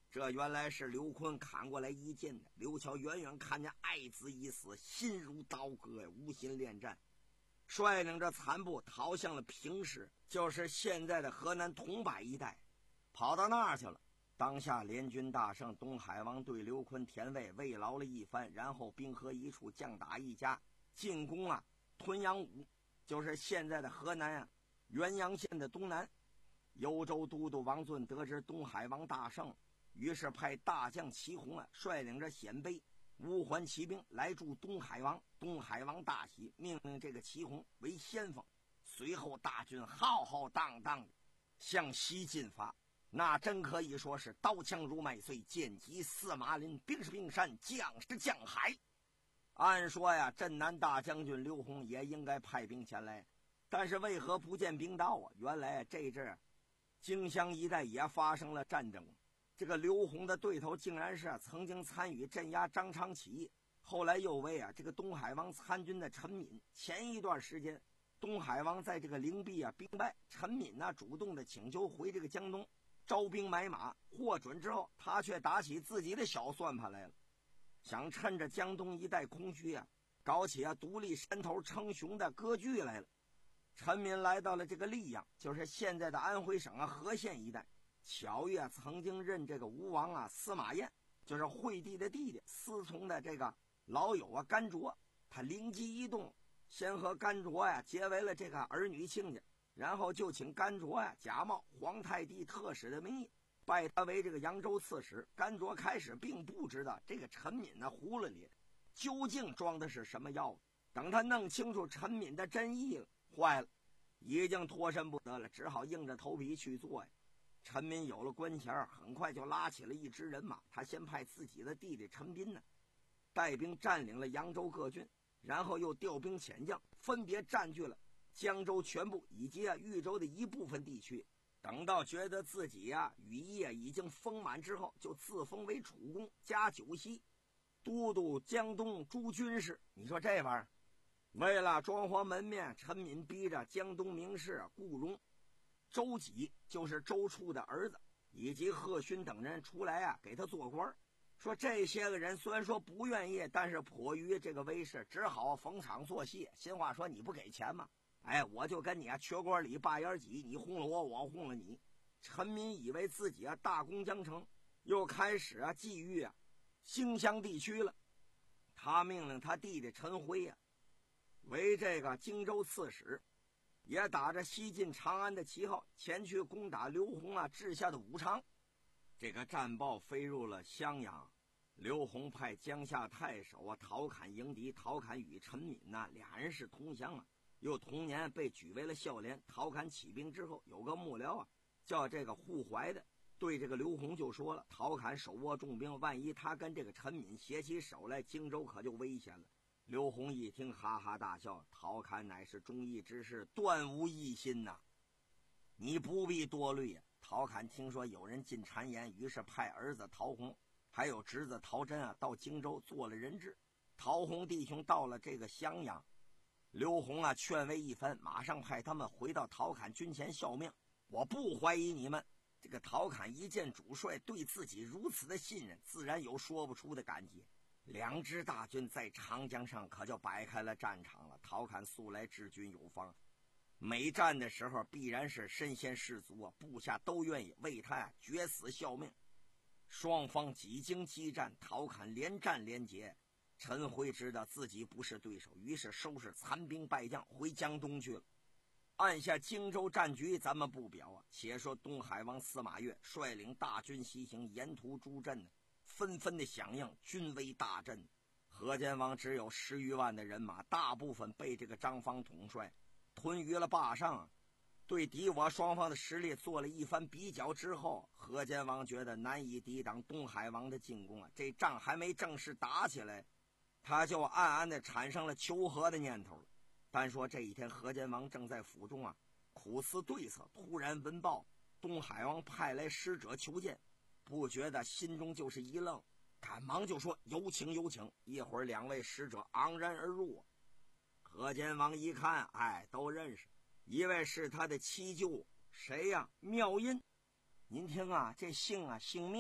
Speaker 5: 这原来是刘坤砍过来一箭的。刘乔远远看见爱子已死，心如刀割呀，无心恋战，率领着残部逃向了平市，就是现在的河南桐柏一带，跑到那儿去了。当下联军大胜，东海王对刘坤田卫慰劳了一番，然后兵合一处，将打一家，进攻啊屯阳武，就是现在的河南啊原阳县的东南。幽州都督王俊得知东海王大胜，于是派大将齐弘啊率领着鲜卑乌桓骑兵来助东海王。东海王大喜，命令这个齐弘为先锋，随后大军浩浩荡荡的向西进发。那真可以说是刀枪如麦穗，剑戟似马林，兵是兵山，将是将海。按说呀，镇南大将军刘宏也应该派兵前来，但是为何不见兵到啊？原来这阵荆襄一带也发生了战争，这个刘宏的对头竟然是曾经参与镇压张昌起义，后来又为啊这个东海王参军的陈敏。前一段时间东海王在这个灵璧啊兵败，陈敏呢、啊、主动的请求回这个江东招兵买马，获准之后他却打起自己的小算盘来了，想趁着江东一带空虚啊搞起啊独立山头称雄的割据来了。陈敏来到了这个溧阳，就是现在的安徽省啊和县一带，巧遇啊曾经任这个吴王啊司马彦，就是惠帝的弟弟，司从的这个老友啊甘卓，他灵机一动，先和甘卓呀、啊、结为了这个儿女亲家，然后就请甘卓呀、啊、假冒皇太帝特使的名义，拜他为这个扬州刺史。甘卓开始并不知道这个陈敏呢糊了里究竟装的是什么药，等他弄清楚陈敏的真意了，坏了，已经脱身不得了，只好硬着头皮去做呀。陈敏有了官衔，很快就拉起了一支人马。他先派自己的弟弟陈斌呢，带兵占领了扬州各郡，然后又调兵遣将，分别占据了江州全部以及啊豫州的一部分地区。等到觉得自己啊羽翼啊已经丰满之后，就自封为楚公，加九锡，都督江东诸军事。你说这玩意儿，为了装潢门面，陈敏逼着江东名士顾荣、周己，就是周处的儿子，以及贺勋等人出来啊给他做官。说这些个人虽然说不愿意，但是迫于这个威势，只好逢场作戏。新话说，你不给钱吗？哎，我就跟你啊缺官里拔眼脊，你哄了我，我哄了你。陈敏以为自己啊大功将成，又开始啊觊觎啊荆襄地区了。他命令他弟弟陈辉啊为这个荆州刺史，也打着西进长安的旗号前去攻打刘宏啊治下的武昌。这个战报飞入了襄阳，刘宏派江夏太守啊陶侃迎敌。陶侃与陈敏呐、啊、俩人是同乡啊，又同年被举为了孝廉。陶侃起兵之后，有个幕僚啊叫这个护怀的，对这个刘宏就说了，陶侃手握重兵，万一他跟这个陈敏携起手来，荆州可就危险了。刘宏一听哈哈大笑，陶侃乃是忠义之士，断无异心呐、啊，你不必多虑呀、啊。陶侃听说有人进谗言，于是派儿子陶弘还有侄子陶真啊到荆州做了人质。陶弘弟兄到了这个襄阳，刘宏啊劝慰一番，马上派他们回到陶侃军前效命。我不怀疑你们。这个陶侃一见主帅对自己如此的信任，自然有说不出的感激。两支大军在长江上可就摆开了战场了。陶侃素来治军有方，每战的时候必然是身先士卒啊，部下都愿意为他啊决死效命。双方几经激战，陶侃连战连捷。陈辉知道自己不是对手，于是收拾残兵败将回江东去了。按下荆州战局咱们不表啊，且说东海王司马越率领大军西行，沿途诸镇呢纷纷的响应，军威大振。河间王只有十余万的人马，大部分被这个张方统帅屯于了坝上啊。对敌我双方的实力做了一番比较之后，河间王觉得难以抵挡东海王的进攻啊，这仗还没正式打起来，他就暗暗的产生了求和的念头了。单说这一天，河间王正在府中啊苦思对策，突然闻报东海王派来使者求见，不觉得心中就是一愣，赶忙就说有请有请。一会儿两位使者昂然而入，河间王一看，哎，都认识，一位是他的七舅，谁呀、啊？妙音。您听啊，这姓啊姓妙，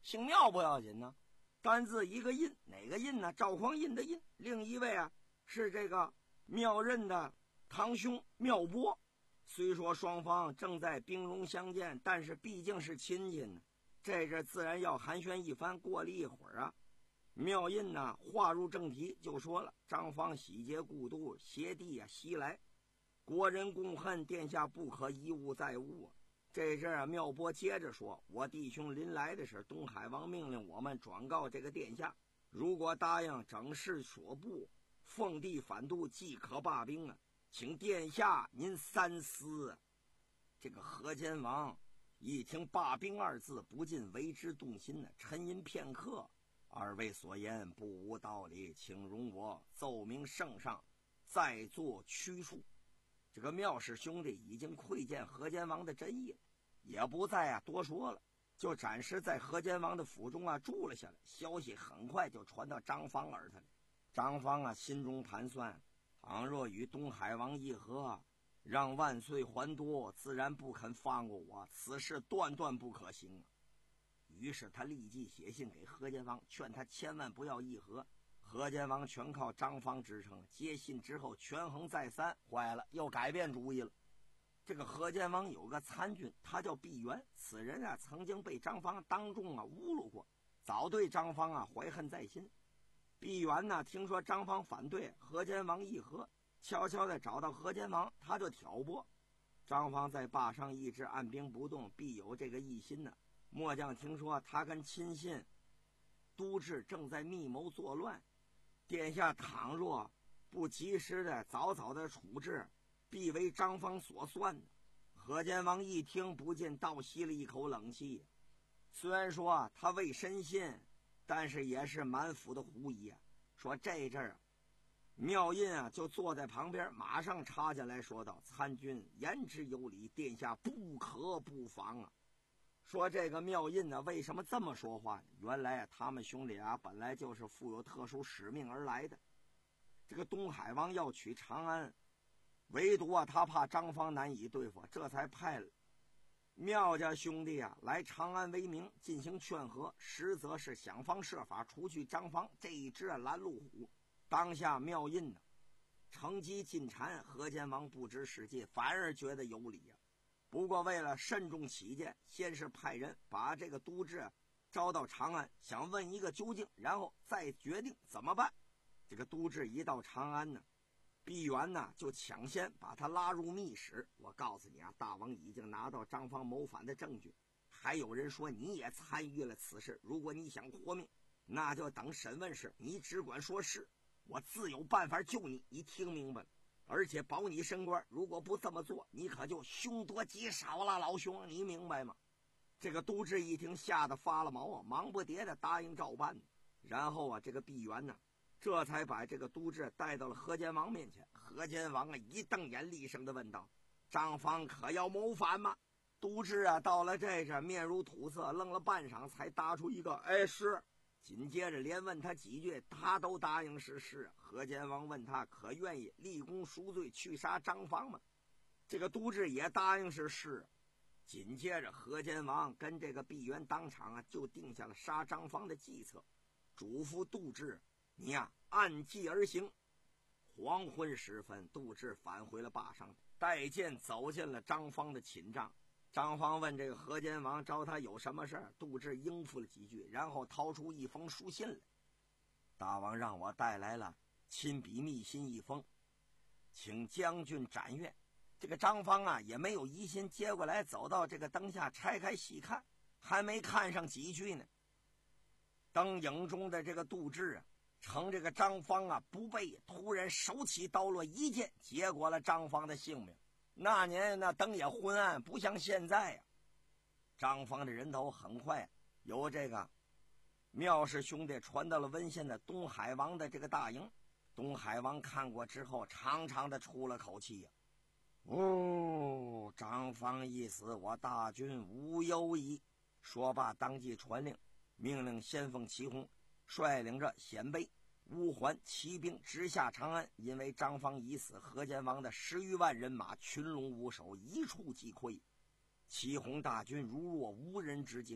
Speaker 5: 姓庙不要紧呢，单字一个印，哪个印呢？赵匡胤的胤。另一位啊是这个庙任的堂兄庙伯。虽说双方正在兵戎相见，但是毕竟是亲戚呢，这阵自然要寒暄一番。过了一会儿啊，庙胤呢话入正题，就说了：张方喜结故都，携弟啊西来，国人共恨，殿下不可一误再误啊。这阵啊，庙伯接着说：我弟兄临来的是东海王命令我们转告这个殿下，如果答应整事所部，奉帝反渡，即可罢兵啊，请殿下您三思啊。这个河间王一听罢兵二字，不禁为之动心呢、啊，沉吟片刻，二位所言不无道理，请容我奏明圣上，再做驱述。这个庙氏兄弟已经窥见河间王的真意了，也不再啊多说了，就暂时在河间王的府中啊住了下来。消息很快就传到张方耳朵里。张方啊心中盘算，倘若与东海王议和，让万岁还多，自然不肯放过我，此事断断不可行啊。于是他立即写信给河间王，劝他千万不要议和。河间王全靠张方支撑，接信之后权衡再三，坏了，又改变主意了。这个河间王有个参军，他叫毕沅，此人啊曾经被张方当众啊侮辱过，早对张方啊怀恨在心。毕沅呢听说张方反对河间王议和，悄悄地找到河间王，他就挑拨。张方在坝上一直按兵不动，必有这个异心呢。末将听说他跟亲信都治正在密谋作乱，殿下倘若不及时的早早的处置，必为张方所算的。河间王一听，不禁倒吸了一口冷气。虽然说他未深信，但是也是满腹的狐疑啊。说这阵儿，庙胤啊就坐在旁边，马上插进来说道：参军言之有理，殿下不可不防啊。说这个庙胤呢为什么这么说话呢？原来啊他们兄弟俩本来就是负有特殊使命而来的。这个东海王要取长安，唯独啊他怕张方难以对付，这才派了庙家兄弟啊来长安为名进行劝和，实则是想方设法除去张方这一只啊拦路虎。当下庙胤呢乘机进谗，河间王不知是计，反而觉得有理啊。不过为了慎重起见，先是派人把这个都治招到长安，想问一个究竟，然后再决定怎么办。这个都治一到长安呢，毕沅呢就抢先把他拉入密室。我告诉你啊，大王已经拿到张方谋反的证据，还有人说你也参与了此事，如果你想活命，那就等审问时，你只管说是，我自有办法救你，你听明白了？而且保你升官，如果不这么做，你可就凶多吉少了，老兄，你明白吗？这个都治一听，吓得发了毛啊，忙不迭的答应照办。然后啊，这个毕沅呢，这才把这个都治带到了河间王面前。河间王啊，一瞪眼，厉声的问道：张方可要谋反吗？都治啊，到了这这面如土色，愣了半晌，才答出一个哎是。紧接着连问他几句，他都答应是是。河间王问他可愿意立功赎罪，去杀张方吗？这个都治也答应是是。紧接着河间王跟这个毕沅当场啊就定下了杀张方的计策，嘱咐杜治你呀、啊、按计而行。黄昏时分，杜治返回了坝上，带剑走进了张方的寝帐。张方问这个河间王找他有什么事儿，杜治应付了几句，然后掏出一封书信来。大王让我带来了亲笔密信一封，请将军展阅。这个张方啊也没有疑心，接过来走到这个灯下拆开细看，还没看上几句呢，灯影中的这个杜治啊乘这个张方啊不备，突然手起刀落，一剑结果了张方的性命。那年那灯也昏暗，不像现在呀、啊。张方的人头很快由这个庙氏兄弟传到了温县的东海王的这个大营。东海王看过之后，长长的出了口气呀、啊，哦，张方一死，我大军无忧矣。说罢，当即传令，命令先锋齐弘率领着鲜卑、乌桓骑兵直下长安。因为张方已死，河间王的十余万人马群龙无首，一触即溃。齐弘大军如若无人之境啊！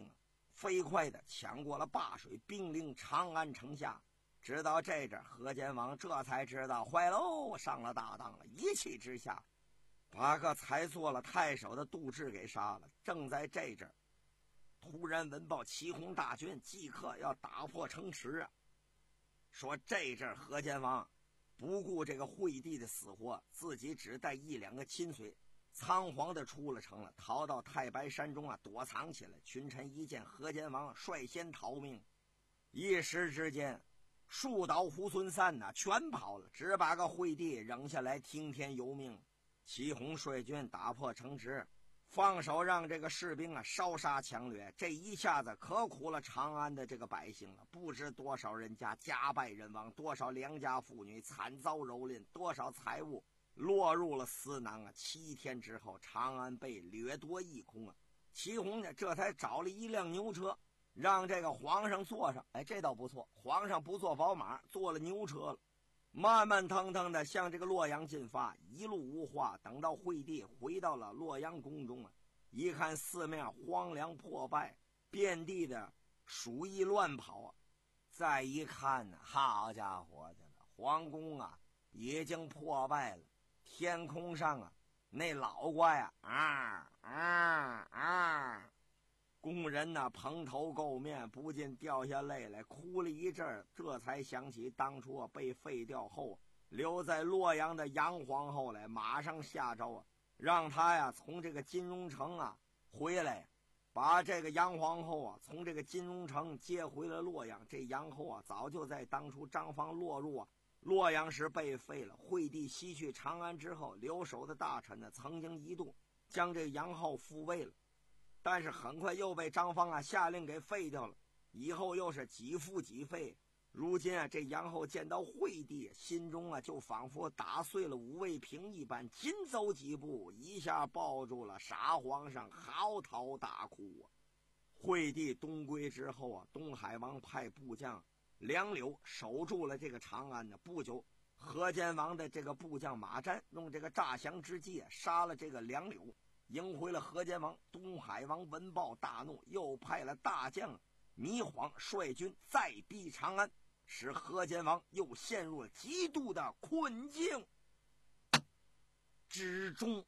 Speaker 5: 飞快地抢过了灞水，兵临长安城下。直到这阵，河间王这才知道坏喽，上了大当了，一气之下把个才做了太守的杜雉给杀了。正在这阵，突然闻报祁洪大军即刻要打破城池啊！说这阵河间王不顾这个惠帝的死活，自己只带一两个亲随，仓皇的出了城了，逃到太白山中啊躲藏起来。群臣一见河间王率先逃命，一时之间树倒猢狲散呐、啊，全跑了，只把个惠帝扔下来听天由命。祁洪率军打破城池，放手让这个士兵啊烧杀抢掠，这一下子可苦了长安的这个百姓了。不知多少人家家败人亡，多少良家妇女惨遭蹂躏，多少财物落入了私囊啊！七天之后，长安被掠夺一空啊！祁洪呢，这才找了一辆牛车，让这个皇上坐上。哎，这倒不错，皇上不坐宝马，坐了牛车了，慢慢腾腾的向这个洛阳进发。一路无话，等到惠帝回到了洛阳宫中啊，一看四面荒凉破败，遍地的鼠疫乱跑啊！再一看呢，好家伙的了，皇宫啊已经破败了。天空上啊，那老瓜呀，啊啊啊！工人呐、啊，蓬头垢面，不禁掉下泪来，哭了一阵儿，这才想起当初啊被废掉后，留在洛阳的杨皇后来，马上下诏啊，让他呀从这个金融城啊回来，把这个杨皇后啊从这个金融城接回了洛阳。这杨后啊，早就在当初张方落入啊洛阳时被废了。惠帝西去长安之后，留守的大臣呢，曾经一度将这杨后复位了，但是很快又被张方啊下令给废掉了。以后又是几复几废。如今啊，这杨后见到惠帝，心中啊就仿佛打碎了五味瓶一般，紧走几步，一下抱住了傻皇上，嚎啕大哭啊！惠帝东归之后啊，东海王派部将梁柳守住了这个长安呢。不久，河间王的这个部将马瞻用这个诈降之计杀了这个梁柳，迎回了河间王。东海王闻报大怒，又派了大将糜晃率军再逼长安，使河间王又陷入了极度的困境之中。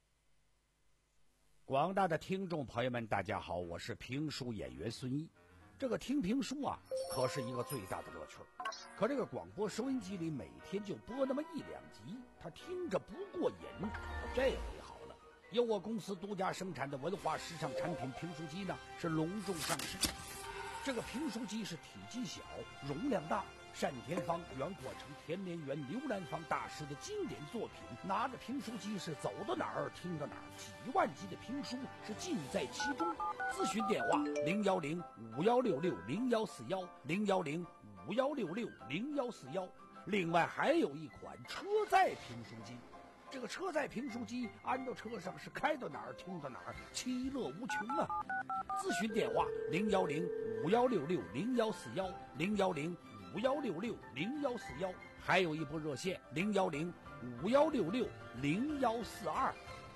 Speaker 3: 广大的听众朋友们，大家好，我是评书演员孙一。这个听评书啊，可是一个最大的乐趣。可这个广播收音机里每天就播那么一两集，他听着不过瘾。这回好了，由我公司独家生产的文化时尚产品评书机呢，是隆重上市。这个评书机是体积小，容量大，单田芳、袁阔成、田连元、刘兰芳大师的经典作品。拿着评书机是走到哪儿听到哪儿，几万集的评书是尽在其中。咨询电话零幺零五幺六六零幺四幺零幺零五幺六六零幺四幺。另外还有一款车载评书机，这个车载评书机安到车上是开到哪儿听到哪儿，其乐无穷啊！咨询电话零幺零五幺六六零幺四幺零幺零五幺六六零幺四幺，还有一部热线零幺零五幺六六零幺四二。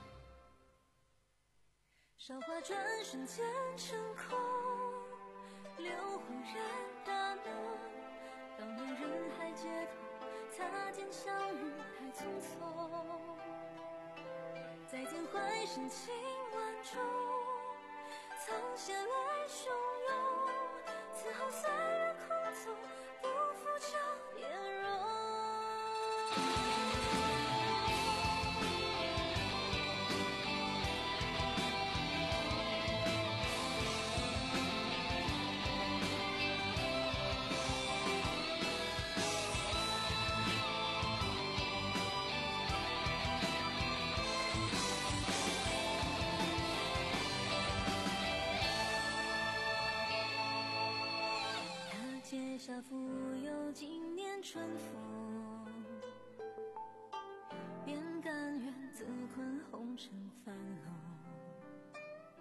Speaker 10: 韶华转瞬间成空，流恍然大梦。当年人海街头，擦肩相遇太匆匆。再见怀深情万种，藏血来汹涌。此后岁月空走，不负这颜容。下复有今年春风，便甘愿自困红尘繁笼。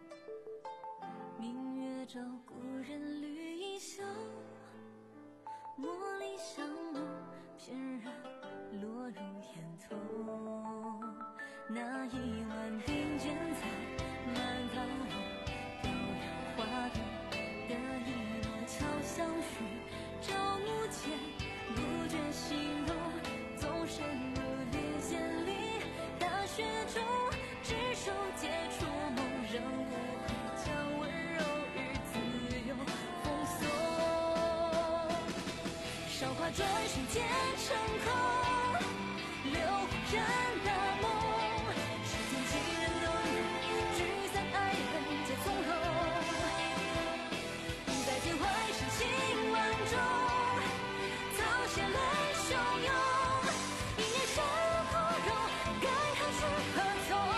Speaker 10: 明月照故人绿衣袖，茉莉香浓，翩然落入眼头。那一晚并肩在满堂楼，雕梁画栋。 间成空，流火燃大梦，世间几人沦落，聚散爱恨皆从容。再见坏事情万种，草血泪汹涌，一念山河容，该何去何从？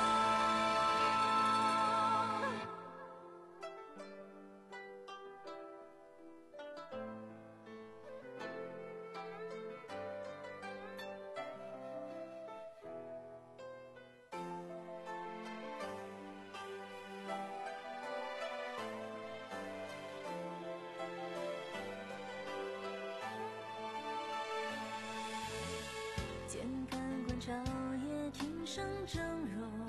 Speaker 10: 渐看观潮野，听声峥嵘，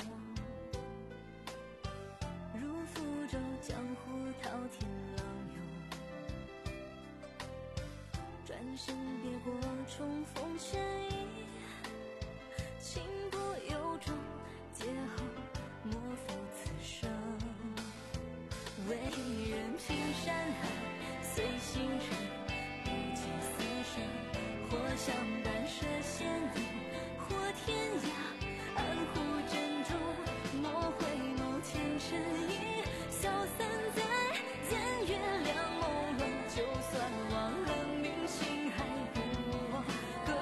Speaker 10: 如覆舟，江湖滔天浪涌。转身别过重逢却已，情不由衷，劫后莫负此生。为人平山海，随行人，不计厮杀，或相伴涉险路，或天涯，安护珍重，莫回眸天真意，消散在烟月两朦胧。就算忘了明星，还不我歌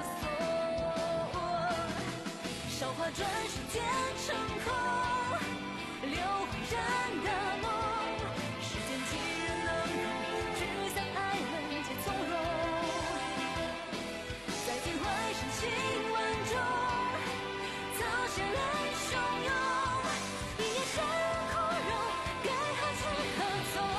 Speaker 10: 颂。韶华转瞬间成空，流火燃大梦，世间几人能容，聚散爱恨皆从容。再见坏事情万种，草血泪汹涌，一夜山河容，该何去何从？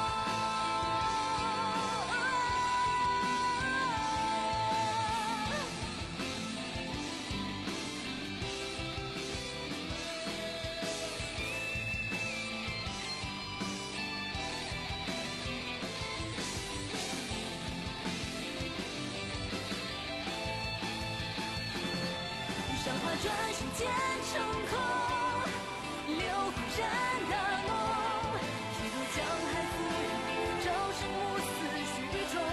Speaker 10: 韶华转瞬间成空，流火燃大梦，举头江海浮沉，朝生暮死虚中。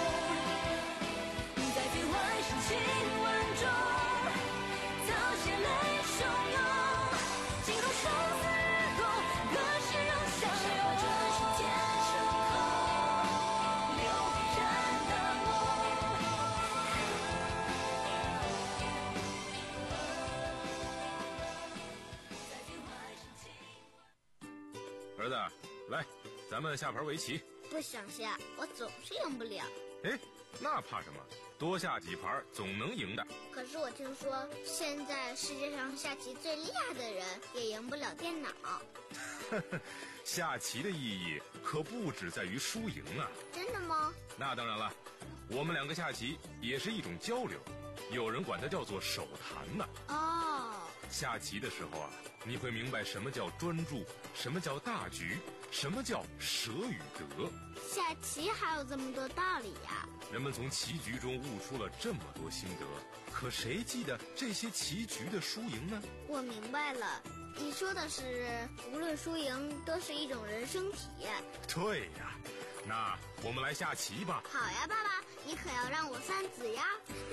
Speaker 10: 再见坏事情万种，草血泪汹涌，惊动生死日共，何时仍相拥？韶华转瞬间成空，流火燃大梦。
Speaker 7: 儿子，来，咱们下盘围棋。
Speaker 4: 不想下，我总是赢不了。
Speaker 7: 哎，那怕什么？多下几盘总能赢的。
Speaker 4: 可是我听说，现在世界上下棋最厉害的人也赢不了电脑。
Speaker 7: 下棋的意义可不只在于输赢啊！
Speaker 4: 真的吗？
Speaker 7: 那当然了，我们两个下棋也是一种交流，有人管它叫做手谈呢。
Speaker 4: 哦，
Speaker 7: 下棋的时候啊，你会明白什么叫专注，什么叫大局，什么叫舍与得。
Speaker 4: 下棋还有这么多道理呀！
Speaker 7: 人们从棋局中悟出了这么多心得，可谁记得这些棋局的输赢呢？
Speaker 4: 我明白了，你说的是无论输赢都是一种人生体验。
Speaker 7: 对呀，那我们来下棋吧。
Speaker 4: 好呀，爸爸，你可要让我三子呀！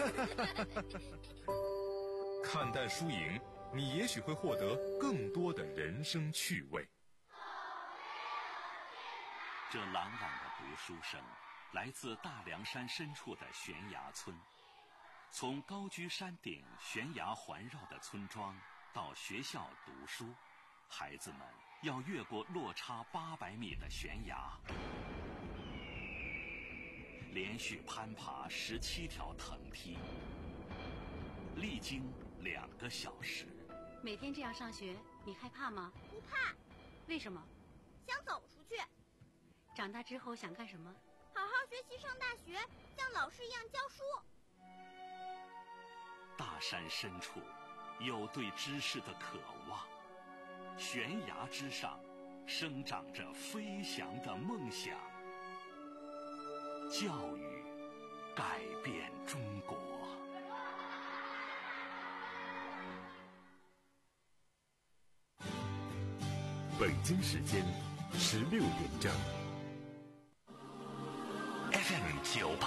Speaker 7: 看淡输赢，你也许会获得更多的人生趣味。
Speaker 2: 这朗朗的读书声来自大凉山深处的悬崖村。从高居山顶、悬崖环绕的村庄到学校读书，孩子们要越过落差八百米的悬崖，连续攀爬十七条藤梯，历经两个小时。
Speaker 6: 每天这样上学，你害怕吗？
Speaker 4: 不怕。
Speaker 6: 为什么？
Speaker 4: 想走出去。
Speaker 6: 长大之后想干什么？
Speaker 4: 好好学习，上大学，像老师一样教书。
Speaker 2: 大山深处有对知识的渴望，悬崖之上生长着飞翔的梦想。教育改变中国。
Speaker 1: 北京时间十六点整。
Speaker 2: F M 九八